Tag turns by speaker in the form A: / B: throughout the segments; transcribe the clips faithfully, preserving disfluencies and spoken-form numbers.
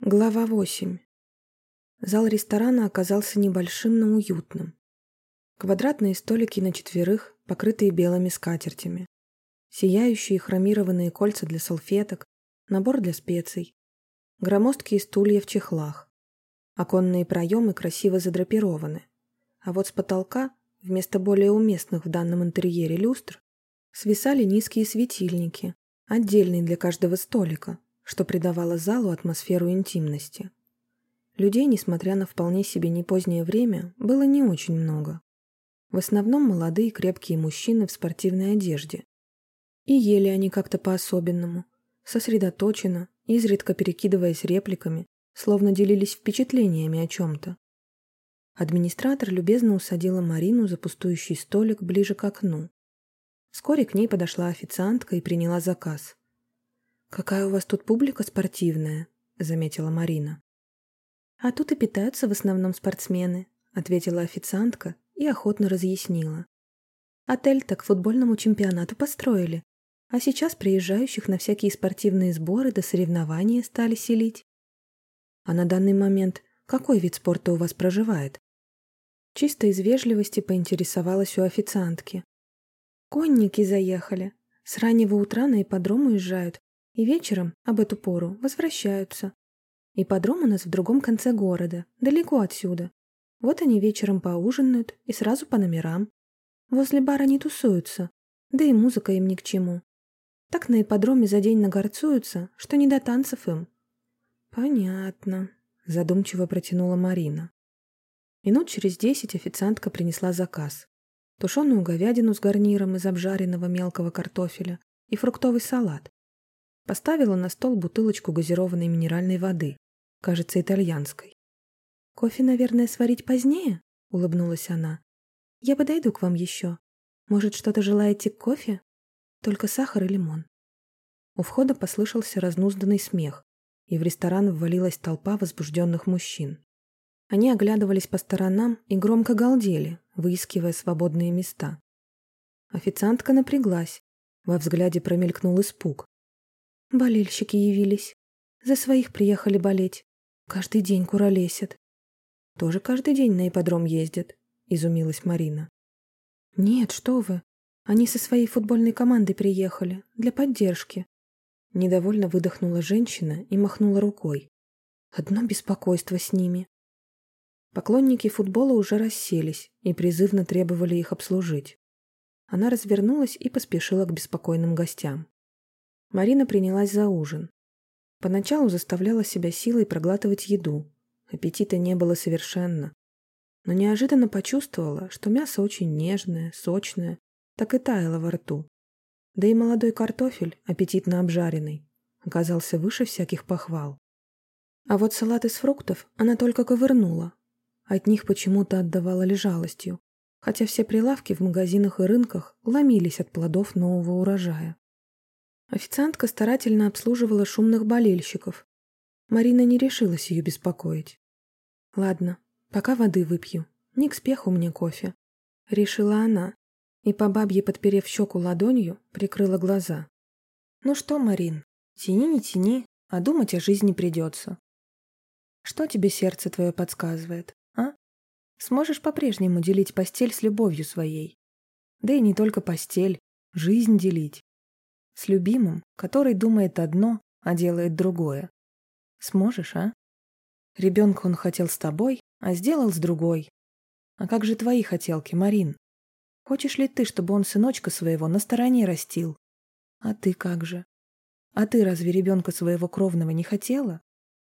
A: Глава восемь. Зал ресторана оказался небольшим, но уютным. Квадратные столики на четверых, покрытые белыми скатертями. Сияющие хромированные кольца для салфеток, набор для специй. Громоздкие стулья в чехлах. Оконные проемы красиво задрапированы. А вот с потолка, вместо более уместных в данном интерьере люстр, свисали низкие светильники, отдельные для каждого столика, что придавало залу атмосферу интимности. Людей, несмотря на вполне себе не позднее время, было не очень много. В основном молодые крепкие мужчины в спортивной одежде. И ели они как-то по-особенному, сосредоточенно, изредка перекидываясь репликами, словно делились впечатлениями о чем-то. Администратор любезно усадила Марину за пустующий столик ближе к окну. Вскоре к ней подошла официантка и приняла заказ. «Какая у вас тут публика спортивная», — заметила Марина. «А тут и питаются в основном спортсмены», — ответила официантка и охотно разъяснила. «Отель-то к футбольному чемпионату построили, а сейчас приезжающих на всякие спортивные сборы до соревнования стали селить». «А на данный момент какой вид спорта у вас проживает?» Чисто из вежливости поинтересовалась у официантки. «Конники заехали. С раннего утра на ипподром уезжают. И вечером, об эту пору, возвращаются. Ипподром у нас в другом конце города, далеко отсюда. Вот они вечером поужинают и сразу по номерам. Возле бара не тусуются, да и музыка им ни к чему. Так на ипподроме за день нагорцуются, что не до танцев им». «Понятно», — задумчиво протянула Марина. Минут через десять официантка принесла заказ. Тушеную говядину с гарниром из обжаренного мелкого картофеля и фруктовый салат. Поставила на стол бутылочку газированной минеральной воды, кажется, итальянской. «Кофе, наверное, сварить позднее?» — улыбнулась она. «Я подойду к вам еще. Может, что-то желаете к кофе? Только сахар и лимон». У входа послышался разнузданный смех, и в ресторан ввалилась толпа возбужденных мужчин. Они оглядывались по сторонам и громко галдели, выискивая свободные места. Официантка напряглась, во взгляде промелькнул испуг. «Болельщики явились. За своих приехали болеть. Каждый день куролесят». «Тоже каждый день на ипподром ездят?» — изумилась Марина. «Нет, что вы. Они со своей футбольной командой приехали, для поддержки». Недовольно выдохнула женщина и махнула рукой. «Одно беспокойство с ними». Поклонники футбола уже расселись и призывно требовали их обслужить. Она развернулась и поспешила к беспокойным гостям. Марина принялась за ужин. Поначалу заставляла себя силой проглатывать еду. Аппетита не было совершенно. Но неожиданно почувствовала, что мясо очень нежное, сочное, так и таяло во рту. Да и молодой картофель, аппетитно обжаренный, оказался выше всяких похвал. А вот салат из фруктов она только ковырнула. От них почему-то отдавала лежалостью, хотя все прилавки в магазинах и рынках ломились от плодов нового урожая. Официантка старательно обслуживала шумных болельщиков. Марина не решилась ее беспокоить. «Ладно, пока воды выпью. Не к спеху мне кофе», — решила она, и по бабье, подперев щеку ладонью, прикрыла глаза. «Ну что, Марин, тяни не тяни, а думать о жизни придется. Что тебе сердце твое подсказывает, а? Сможешь по-прежнему делить постель с любовью своей? Да и не только постель, жизнь делить. С любимым, который думает одно, а делает другое. Сможешь, а? Ребенка он хотел с тобой, а сделал с другой. А как же твои хотелки, Марин? Хочешь ли ты, чтобы он сыночка своего на стороне растил? А ты как же? А ты разве ребенка своего кровного не хотела?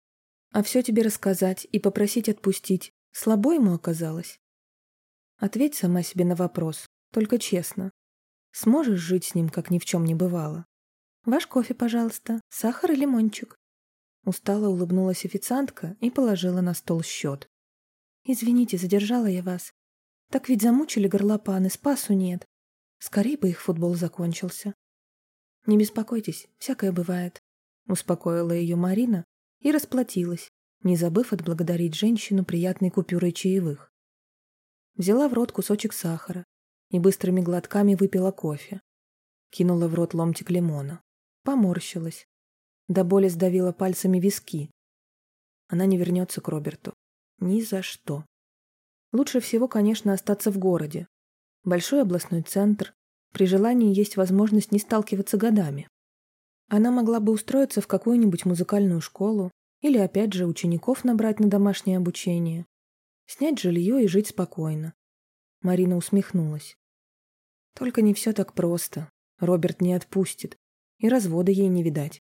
A: А все тебе рассказать и попросить отпустить слабо ему оказалось? Ответь сама себе на вопрос, только честно. Сможешь жить с ним, как ни в чем не бывало? Ваш кофе, пожалуйста, сахар и лимончик». Устало улыбнулась официантка и положила на стол счет. «Извините, задержала я вас. Так ведь замучили горлопаны, спасу нет. Скорей бы их футбол закончился». «Не беспокойтесь, всякое бывает», — успокоила ее Марина и расплатилась, не забыв отблагодарить женщину приятной купюрой чаевых. Взяла в рот кусочек сахара и быстрыми глотками выпила кофе. Кинула в рот ломтик лимона. Поморщилась. До боли сдавила пальцами виски. Она не вернется к Роберту. Ни за что. Лучше всего, конечно, остаться в городе. Большой областной центр. При желании есть возможность не сталкиваться годами. Она могла бы устроиться в какую-нибудь музыкальную школу или, опять же, учеников набрать на домашнее обучение. Снять жилье и жить спокойно. Марина усмехнулась. Только не все так просто. Роберт не отпустит. И развода ей не видать.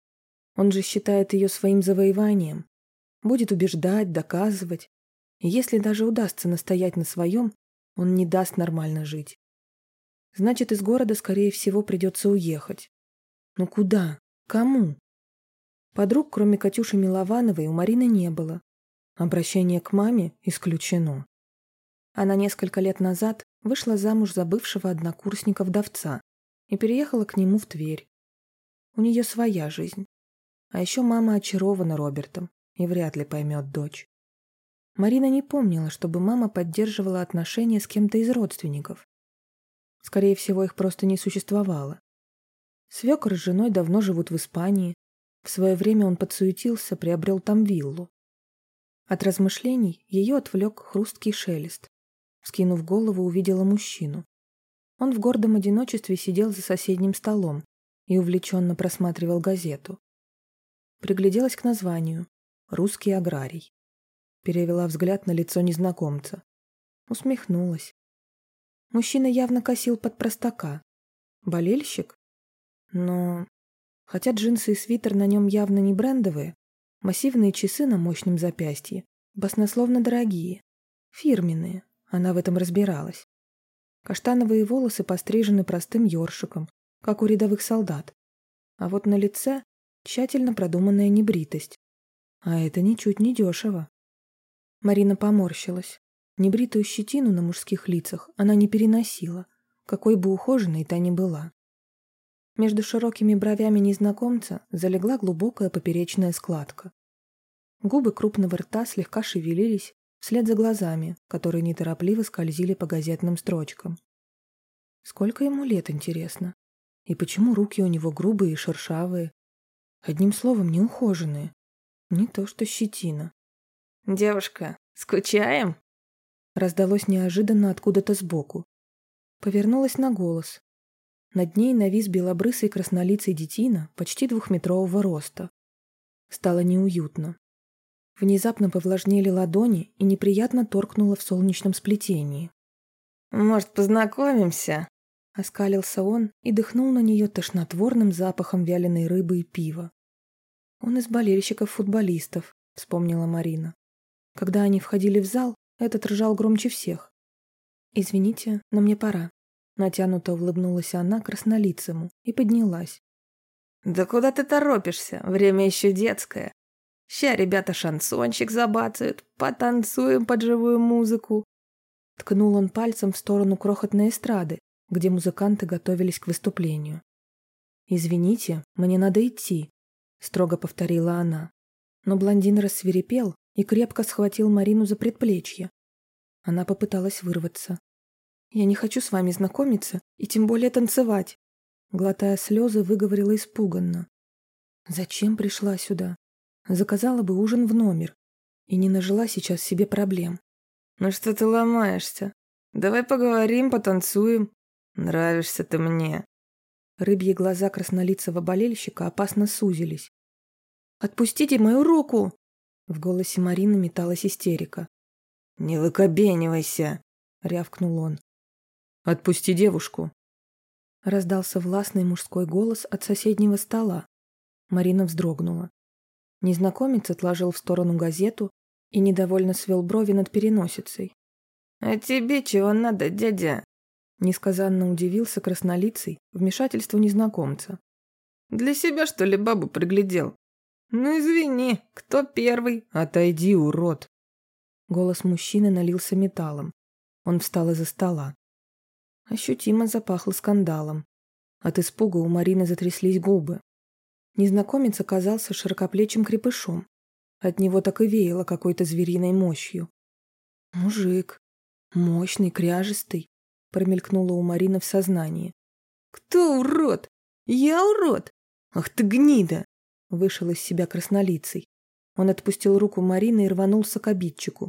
A: Он же считает ее своим завоеванием. Будет убеждать, доказывать. И если даже удастся настоять на своем, он не даст нормально жить. Значит, из города, скорее всего, придется уехать. Но куда? Кому? Подруг, кроме Катюши Миловановой, у Марины не было. Обращение к маме исключено. Она несколько лет назад вышла замуж за бывшего однокурсника-вдовца и переехала к нему в Тверь. У нее своя жизнь. А еще мама очарована Робертом и вряд ли поймет дочь. Марина не помнила, чтобы мама поддерживала отношения с кем-то из родственников. Скорее всего, их просто не существовало. Свекор с женой давно живут в Испании. В свое время он подсуетился, приобрел там виллу. От размышлений ее отвлек хрусткий шелест. Вскинув голову, увидела мужчину. Он в гордом одиночестве сидел за соседним столом и увлеченно просматривал газету. Пригляделась к названию «Русский аграрий». Перевела взгляд на лицо незнакомца. Усмехнулась. Мужчина явно косил под простака. Болельщик? Но... Хотя джинсы и свитер на нем явно не брендовые, массивные часы на мощном запястье, баснословно дорогие, фирменные, она в этом разбиралась. Каштановые волосы пострижены простым ёршиком, как у рядовых солдат. А вот на лице тщательно продуманная небритость. А это ничуть не дешево. Марина поморщилась. Небритую щетину на мужских лицах она не переносила, какой бы ухоженной та ни была. Между широкими бровями незнакомца залегла глубокая поперечная складка. Губы крупного рта слегка шевелились вслед за глазами, которые неторопливо скользили по газетным строчкам. Сколько ему лет, интересно? И почему руки у него грубые и шершавые? Одним словом, неухоженные. Не то что щетина.
B: «Девушка, скучаем?»
A: Раздалось неожиданно откуда-то сбоку. Повернулась на голос. Над ней навис белобрысый краснолицый детина почти двухметрового роста. Стало неуютно. Внезапно повлажнели ладони и неприятно торкнуло в солнечном сплетении.
B: «Может, познакомимся?»
A: Оскалился он и дыхнул на нее тошнотворным запахом вяленой рыбы и пива. «Он из болельщиков-футболистов», — вспомнила Марина. Когда они входили в зал, этот ржал громче всех. «Извините, но мне пора». Натянуто улыбнулась она краснолицему и поднялась.
B: «Да куда ты торопишься? Время еще детское. Ща ребята шансончик забацают, потанцуем под живую музыку».
A: Ткнул он пальцем в сторону крохотной эстрады, где музыканты готовились к выступлению. «Извините, мне надо идти», — строго повторила она. Но блондин рассвирепел и крепко схватил Марину за предплечье. Она попыталась вырваться. «Я не хочу с вами знакомиться и тем более танцевать», — глотая слезы, выговорила испуганно. «Зачем пришла сюда? Заказала бы ужин в номер и не нажила сейчас себе проблем».
B: «Ну что ты ломаешься? Давай поговорим, потанцуем. Нравишься ты мне».
A: Рыбьи глаза краснолицего болельщика опасно сузились. «Отпустите мою руку!» В голосе Марины металась истерика.
B: «Не выкобенивайся!» — рявкнул он.
A: «Отпусти девушку!» Раздался властный мужской голос от соседнего стола. Марина вздрогнула. Незнакомец отложил в сторону газету и недовольно свел брови над переносицей.
B: «А тебе чего надо, дядя?»
A: Несказанно удивился краснолицый вмешательству незнакомца.
B: «Для себя, что ли, бабу приглядел? Ну, извини, кто первый? Отойди, урод!»
A: Голос мужчины налился металлом. Он встал из-за стола. Ощутимо запахло скандалом. От испуга у Марины затряслись губы. Незнакомец оказался широкоплечим крепышом. От него так и веяло какой-то звериной мощью. «Мужик. Мощный, кряжестый», — промелькнуло у Марины в сознании.
B: «Кто урод? Я урод? Ах ты гнида!»
A: — вышел из себя краснолицый. Он отпустил руку Марины и рванулся к обидчику.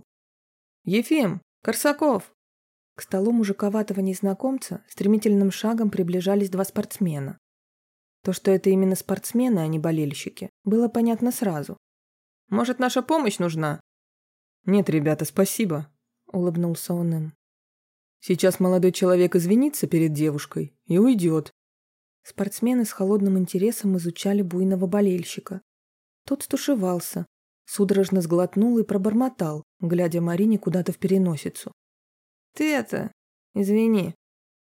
B: «Ефим! Корсаков!»
A: К столу мужиковатого незнакомца стремительным шагом приближались два спортсмена. То, что это именно спортсмены, а не болельщики, было понятно сразу.
B: «Может, наша помощь нужна?»
C: «Нет, ребята, спасибо», — улыбнулся он им.
A: «Сейчас молодой человек извинится перед девушкой и уйдет». Спортсмены с холодным интересом изучали буйного болельщика. Тот стушевался, судорожно сглотнул и пробормотал, глядя Марине куда-то в переносицу.
B: «Ты это... извини.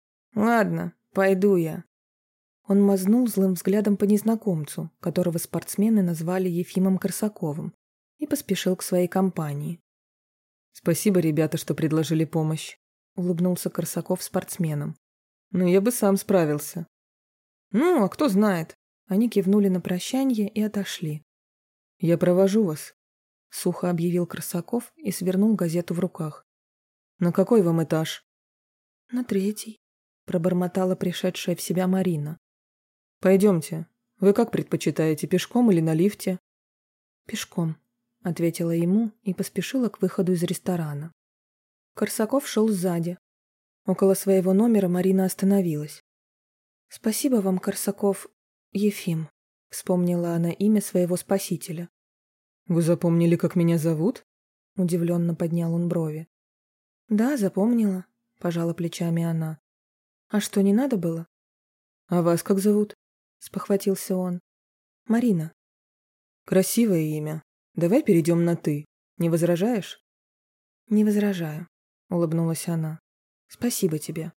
B: Ладно, пойду я».
A: Он мазнул злым взглядом по незнакомцу, которого спортсмены назвали Ефимом Корсаковым, и поспешил к своей компании.
C: «Спасибо, ребята, что предложили помощь», — улыбнулся Корсаков спортсменам. «Но я бы сам справился».
B: «Ну, а кто знает?»
A: Они кивнули на прощанье и отошли.
C: «Я провожу вас»,
A: — сухо объявил Корсаков и свернул газету в руках.
C: «На какой вам этаж?»
A: «На третий», — пробормотала пришедшая в себя Марина.
C: «Пойдемте. Вы как предпочитаете, пешком или на лифте?»
A: «Пешком», — ответила ему и поспешила к выходу из ресторана. Корсаков шел сзади. Около своего номера Марина остановилась. «Спасибо вам, Корсаков, Ефим», — вспомнила она имя своего спасителя.
C: «Вы запомнили, как меня зовут?»
A: — удивленно поднял он брови. «Да, запомнила», — пожала плечами она. «А что, не надо было?»
C: «А вас как зовут?»
A: — спохватился он. «Марина».
C: «Красивое имя. Давай перейдем на «ты». Не возражаешь?»
A: «Не возражаю», — улыбнулась она. «Спасибо тебе».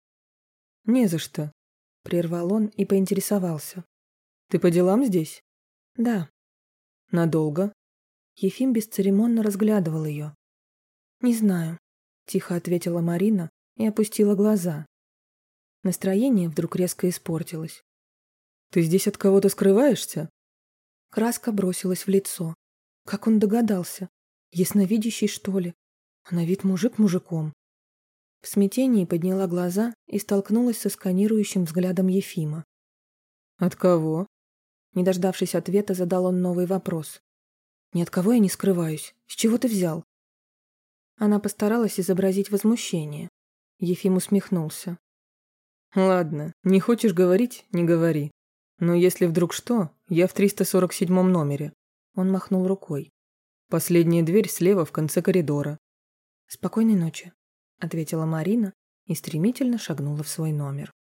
C: «Не за что»,
A: — прервал он и поинтересовался.
C: «Ты по делам здесь?»
A: «Да».
C: «Надолго?»
A: Ефим бесцеремонно разглядывал ее. «Не знаю», — тихо ответила Марина и опустила глаза. Настроение вдруг резко испортилось.
C: «Ты здесь от кого-то скрываешься?»
A: Краска бросилась в лицо. Как он догадался? Ясновидящий, что ли? А на вид мужик мужиком. В смятении подняла глаза и столкнулась со сканирующим взглядом Ефима.
C: «От кого?»
A: Не дождавшись ответа, задал он новый вопрос. «Ни от кого я не скрываюсь. С чего ты взял?» Она постаралась изобразить возмущение. Ефим усмехнулся.
C: «Ладно, не хочешь говорить — не говори. Но если вдруг что, я в триста сорок седьмом номере».
A: Он махнул рукой.
C: «Последняя дверь слева в конце коридора».
A: «Спокойной ночи», — ответила Марина и стремительно шагнула в свой номер.